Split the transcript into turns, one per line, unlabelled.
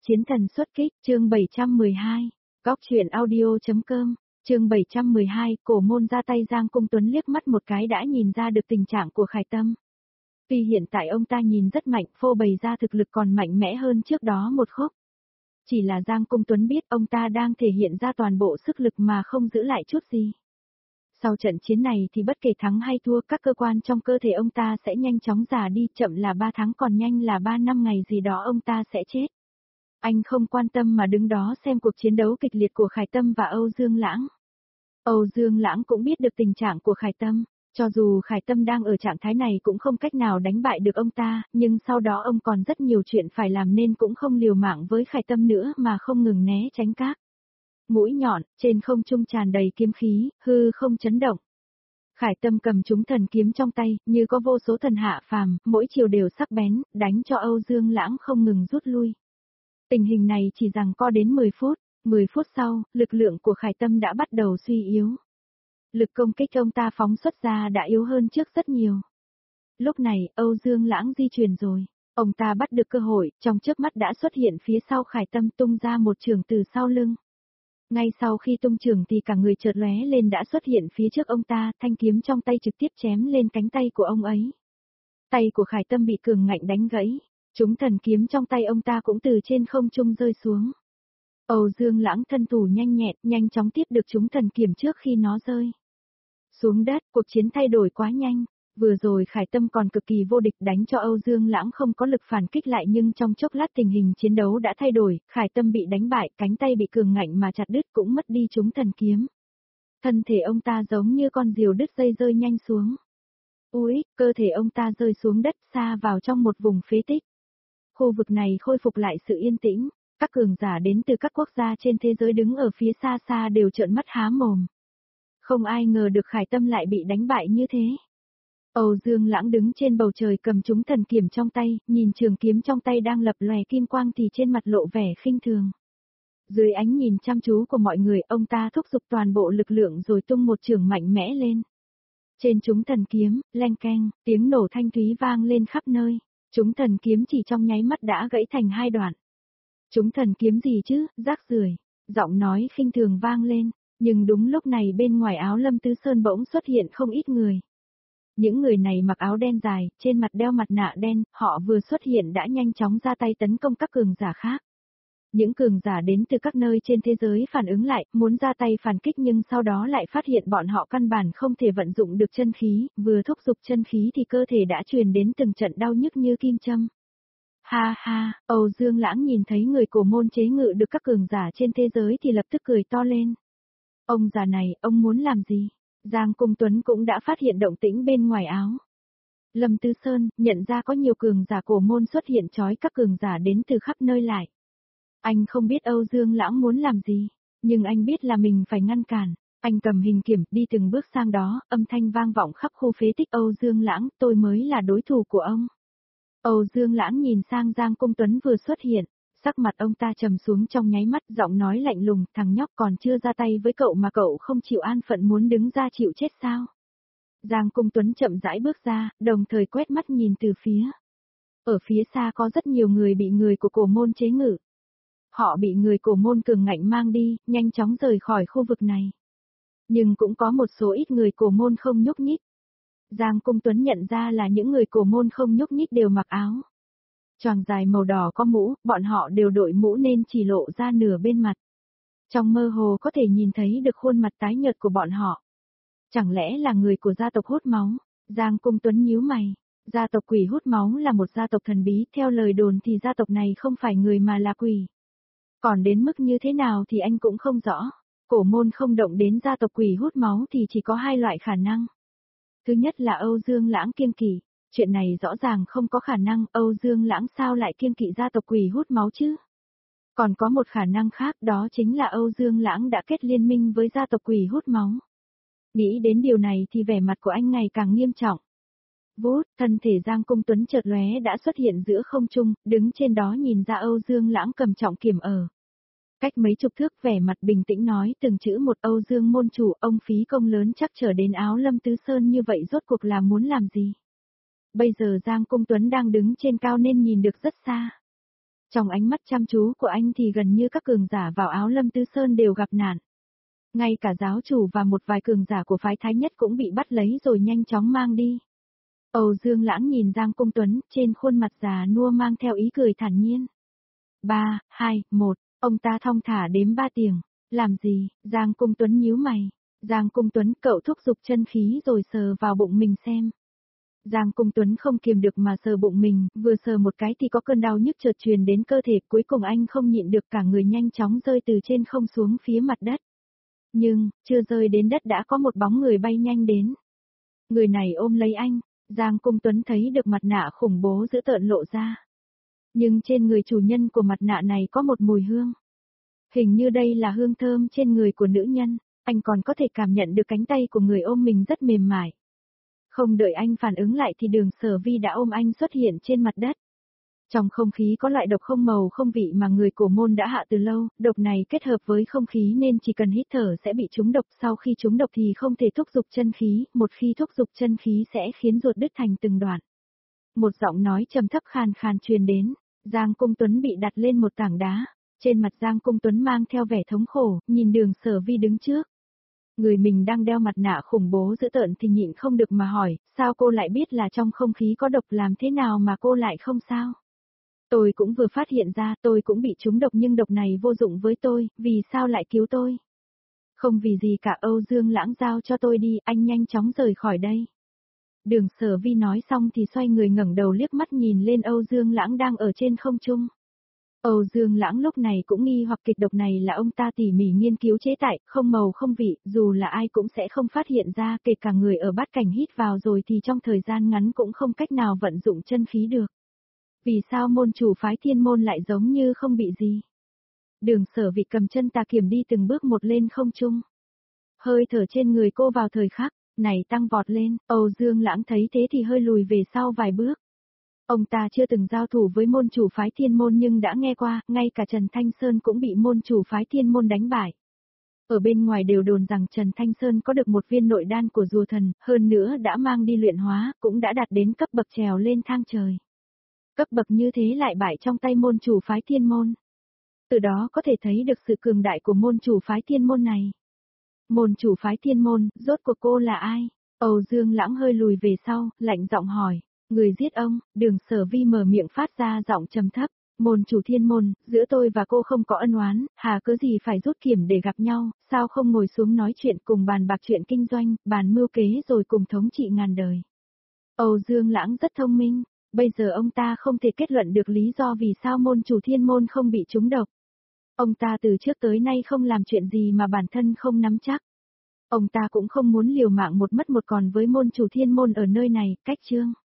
Chiến thần xuất kích, chương 712. Góc truyện audio.com, chương 712, cổ môn ra tay Giang Cung Tuấn liếc mắt một cái đã nhìn ra được tình trạng của Khải Tâm. Tuy hiện tại ông ta nhìn rất mạnh, phô bày ra thực lực còn mạnh mẽ hơn trước đó một khúc. Chỉ là Giang Cung Tuấn biết ông ta đang thể hiện ra toàn bộ sức lực mà không giữ lại chút gì. Sau trận chiến này thì bất kể thắng hay thua, các cơ quan trong cơ thể ông ta sẽ nhanh chóng già đi, chậm là 3 tháng còn nhanh là 3 năm ngày gì đó ông ta sẽ chết. Anh không quan tâm mà đứng đó xem cuộc chiến đấu kịch liệt của Khải Tâm và Âu Dương Lãng. Âu Dương Lãng cũng biết được tình trạng của Khải Tâm, cho dù Khải Tâm đang ở trạng thái này cũng không cách nào đánh bại được ông ta, nhưng sau đó ông còn rất nhiều chuyện phải làm nên cũng không liều mạng với Khải Tâm nữa mà không ngừng né tránh các mũi nhọn, trên không trung tràn đầy kiếm khí, hư không chấn động. Khải Tâm cầm chúng thần kiếm trong tay, như có vô số thần hạ phàm, mỗi chiều đều sắc bén, đánh cho Âu Dương Lãng không ngừng rút lui. Tình hình này chỉ giằng co đến 10 phút, 10 phút sau, lực lượng của Khải Tâm đã bắt đầu suy yếu. Lực công kích ông ta phóng xuất ra đã yếu hơn trước rất nhiều. Lúc này, Âu Dương Lãng di chuyển rồi, ông ta bắt được cơ hội, trong chớp mắt đã xuất hiện phía sau Khải Tâm tung ra một chưởng từ sau lưng. Ngay sau khi tung chưởng thì cả người chợt lóe lên đã xuất hiện phía trước ông ta, thanh kiếm trong tay trực tiếp chém lên cánh tay của ông ấy. Tay của Khải Tâm bị cường ngạnh đánh gãy. Chúng thần kiếm trong tay ông ta cũng từ trên không trung rơi xuống. Âu Dương Lãng thân thủ nhanh nhẹn, nhanh chóng tiếp được chúng thần kiếm trước khi nó rơi xuống đất. Cuộc chiến thay đổi quá nhanh. Vừa rồi Khải Tâm còn cực kỳ vô địch đánh cho Âu Dương Lãng không có lực phản kích lại, nhưng trong chốc lát tình hình chiến đấu đã thay đổi, Khải Tâm bị đánh bại, cánh tay bị cường ngạnh mà chặt đứt, cũng mất đi chúng thần kiếm. Thân thể ông ta giống như con diều đứt dây rơi nhanh xuống. Úi, cơ thể ông ta rơi xuống đất xa vào trong một vùng phế tích. Khu vực này khôi phục lại sự yên tĩnh, các cường giả đến từ các quốc gia trên thế giới đứng ở phía xa xa đều trợn mắt há mồm. Không ai ngờ được Khải Tâm lại bị đánh bại như thế. Âu Dương Lãng đứng trên bầu trời cầm chúng thần kiếm trong tay, nhìn trường kiếm trong tay đang lập lòe kim quang thì trên mặt lộ vẻ khinh thường. Dưới ánh nhìn chăm chú của mọi người, ông ta thúc giục toàn bộ lực lượng rồi tung một chưởng mạnh mẽ lên. Trên chúng thần kiếm, leng keng, tiếng nổ thanh thúy vang lên khắp nơi. Chúng thần kiếm chỉ trong nháy mắt đã gãy thành hai đoạn. Chúng thần kiếm gì chứ, rác rưởi, giọng nói khinh thường vang lên, nhưng đúng lúc này bên ngoài áo Lâm Tứ Sơn bỗng xuất hiện không ít người. Những người này mặc áo đen dài, trên mặt đeo mặt nạ đen, họ vừa xuất hiện đã nhanh chóng ra tay tấn công các cường giả khác. Những cường giả đến từ các nơi trên thế giới phản ứng lại, muốn ra tay phản kích nhưng sau đó lại phát hiện bọn họ căn bản không thể vận dụng được chân khí, vừa thúc giục chân khí thì cơ thể đã truyền đến từng trận đau nhức như kim châm. Ha ha, Âu Dương Lãng nhìn thấy người cổ môn chế ngự được các cường giả trên thế giới thì lập tức cười to lên. Ông già này, ông muốn làm gì? Giang Cung Tuấn cũng đã phát hiện động tĩnh bên ngoài áo Lâm Tứ Sơn, nhận ra có nhiều cường giả cổ môn xuất hiện trói các cường giả đến từ khắp nơi lại. Anh không biết Âu Dương Lãng muốn làm gì, nhưng anh biết là mình phải ngăn cản. Anh cầm hình kiểm, đi từng bước sang đó, âm thanh vang vọng khắp khu phế tích. Âu Dương Lãng, tôi mới là đối thủ của ông. Âu Dương Lãng nhìn sang Giang Cung Tuấn vừa xuất hiện, sắc mặt ông ta trầm xuống trong nháy mắt, giọng nói lạnh lùng, thằng nhóc còn chưa ra tay với cậu mà cậu không chịu an phận muốn đứng ra chịu chết sao? Giang Cung Tuấn chậm rãi bước ra, đồng thời quét mắt nhìn từ phía. Ở phía xa có rất nhiều người bị người của cổ môn chế ngự. Họ bị người cổ môn cường ngạnh mang đi, nhanh chóng rời khỏi khu vực này. Nhưng cũng có một số ít người cổ môn không nhúc nhích. Giang Cung Tuấn nhận ra là những người cổ môn không nhúc nhích đều mặc áo choàng dài màu đỏ có mũ, bọn họ đều đội mũ nên chỉ lộ ra nửa bên mặt. Trong mơ hồ có thể nhìn thấy được khuôn mặt tái nhợt của bọn họ. Chẳng lẽ là người của gia tộc hút máu? Giang Cung Tuấn nhíu mày. Gia tộc quỷ hút máu là một gia tộc thần bí, theo lời đồn thì gia tộc này không phải người mà là quỷ. Còn đến mức như thế nào thì anh cũng không rõ. Cổ môn không động đến gia tộc quỷ hút máu thì chỉ có hai loại khả năng. Thứ nhất là Âu Dương Lãng kiêng kỵ. Chuyện này rõ ràng không có khả năng, Âu Dương Lãng sao lại kiêng kỵ gia tộc quỷ hút máu chứ? Còn có một khả năng khác, đó chính là Âu Dương Lãng đã kết liên minh với gia tộc quỷ hút máu. Nghĩ đến điều này thì vẻ mặt của anh ngày càng nghiêm trọng. Vút, thân thể Giang Cung Tuấn chợt lóe đã xuất hiện giữa không trung, đứng trên đó nhìn ra Âu Dương Lãng cầm trọng kiếm ở cách mấy chục thước, vẻ mặt bình tĩnh nói từng chữ một. Âu Dương môn chủ, ông phí công lớn chắc trở đến áo Lâm Tứ Sơn như vậy rốt cuộc là muốn làm gì? Bây giờ Giang Cung Tuấn đang đứng trên cao nên nhìn được rất xa. Trong ánh mắt chăm chú của anh thì gần như các cường giả vào áo Lâm Tư Sơn đều gặp nạn. Ngay cả giáo chủ và một vài cường giả của phái Thái Nhất cũng bị bắt lấy rồi nhanh chóng mang đi. Âu Dương Lãng nhìn Giang Cung Tuấn, trên khuôn mặt già nua mang theo ý cười thản nhiên. 3, 2, 1, ông ta thong thả đếm 3 tiếng. Làm gì? Giang Cung Tuấn nhíu mày. Giang Cung Tuấn, cậu thúc giục chân khí rồi sờ vào bụng mình xem. Giang Cung Tuấn không kiềm được mà sờ bụng mình, vừa sờ một cái thì có cơn đau nhức chợt truyền đến cơ thể, cuối cùng anh không nhịn được cả người nhanh chóng rơi từ trên không xuống phía mặt đất. Nhưng, chưa rơi đến đất đã có một bóng người bay nhanh đến. Người này ôm lấy anh, Giang Cung Tuấn thấy được mặt nạ khủng bố dữ tợn lộ ra. Nhưng trên người chủ nhân của mặt nạ này có một mùi hương. Hình như đây là hương thơm trên người của nữ nhân, anh còn có thể cảm nhận được cánh tay của người ôm mình rất mềm mại. Không đợi anh phản ứng lại thì Đường Sở Vi đã ôm anh xuất hiện trên mặt đất. Trong không khí có loại độc không màu không vị mà người Cổ Môn đã hạ từ lâu, độc này kết hợp với không khí nên chỉ cần hít thở sẽ bị trúng độc, sau khi trúng độc thì không thể thúc giục chân khí, một khi thúc giục chân khí sẽ khiến ruột đứt thành từng đoạn. Một giọng nói trầm thấp khàn khàn truyền đến, Giang Cung Tuấn bị đặt lên một tảng đá, trên mặt Giang Cung Tuấn mang theo vẻ thống khổ, nhìn Đường Sở Vi đứng trước. Người mình đang đeo mặt nạ khủng bố dữ tợn thì nhịn không được mà hỏi, sao cô lại biết là trong không khí có độc, làm thế nào mà cô lại không sao? Tôi cũng vừa phát hiện ra, tôi cũng bị trúng độc nhưng độc này vô dụng với tôi, vì sao lại cứu tôi? Không vì gì cả, Âu Dương Lãng, giao cho tôi đi, anh nhanh chóng rời khỏi đây. Đường Sở Vi nói xong thì xoay người ngẩng đầu liếc mắt nhìn lên Âu Dương Lãng đang ở trên không trung. Âu Dương Lãng lúc này cũng nghi hoặc kịch độc này là ông ta tỉ mỉ nghiên cứu chế tạo, không màu không vị, dù là ai cũng sẽ không phát hiện ra, kể cả người ở bát cảnh hít vào rồi thì trong thời gian ngắn cũng không cách nào vận dụng chân khí được. Vì sao môn chủ phái Thiên Môn lại giống như không bị gì? Đường Sở Vi cầm chân tà kiếm đi từng bước một lên không trung. Hơi thở trên người cô vào thời khắc này tăng vọt lên, Âu Dương Lãng thấy thế thì hơi lùi về sau vài bước. Ông ta chưa từng giao thủ với môn chủ phái Thiên Môn nhưng đã nghe qua, ngay cả Trần Thanh Sơn cũng bị môn chủ phái Thiên Môn đánh bại. Ở bên ngoài đều đồn rằng Trần Thanh Sơn có được một viên nội đan của rùa thần, hơn nữa đã mang đi luyện hóa, cũng đã đạt đến cấp bậc trèo lên thang trời. Cấp bậc như thế lại bại trong tay môn chủ phái Thiên Môn. Từ đó có thể thấy được sự cường đại của môn chủ phái Thiên Môn này. Môn chủ phái Thiên Môn, rốt cuộc cô là ai? Âu Dương Lãng hơi lùi về sau, lạnh giọng hỏi. Người giết ông, Đường Sở Vi mở miệng phát ra giọng trầm thấp. Môn chủ Thiên Môn, giữa tôi và cô không có ân oán, hà cớ gì phải rút kiếm để gặp nhau, sao không ngồi xuống nói chuyện cùng bàn bạc chuyện kinh doanh, bàn mưu kế rồi cùng thống trị ngàn đời. Âu Dương Lãng rất thông minh, bây giờ ông ta không thể kết luận được lý do vì sao môn chủ Thiên Môn không bị trúng độc. Ông ta từ trước tới nay không làm chuyện gì mà bản thân không nắm chắc. Ông ta cũng không muốn liều mạng một mất một còn với môn chủ Thiên Môn ở nơi này, cách chương.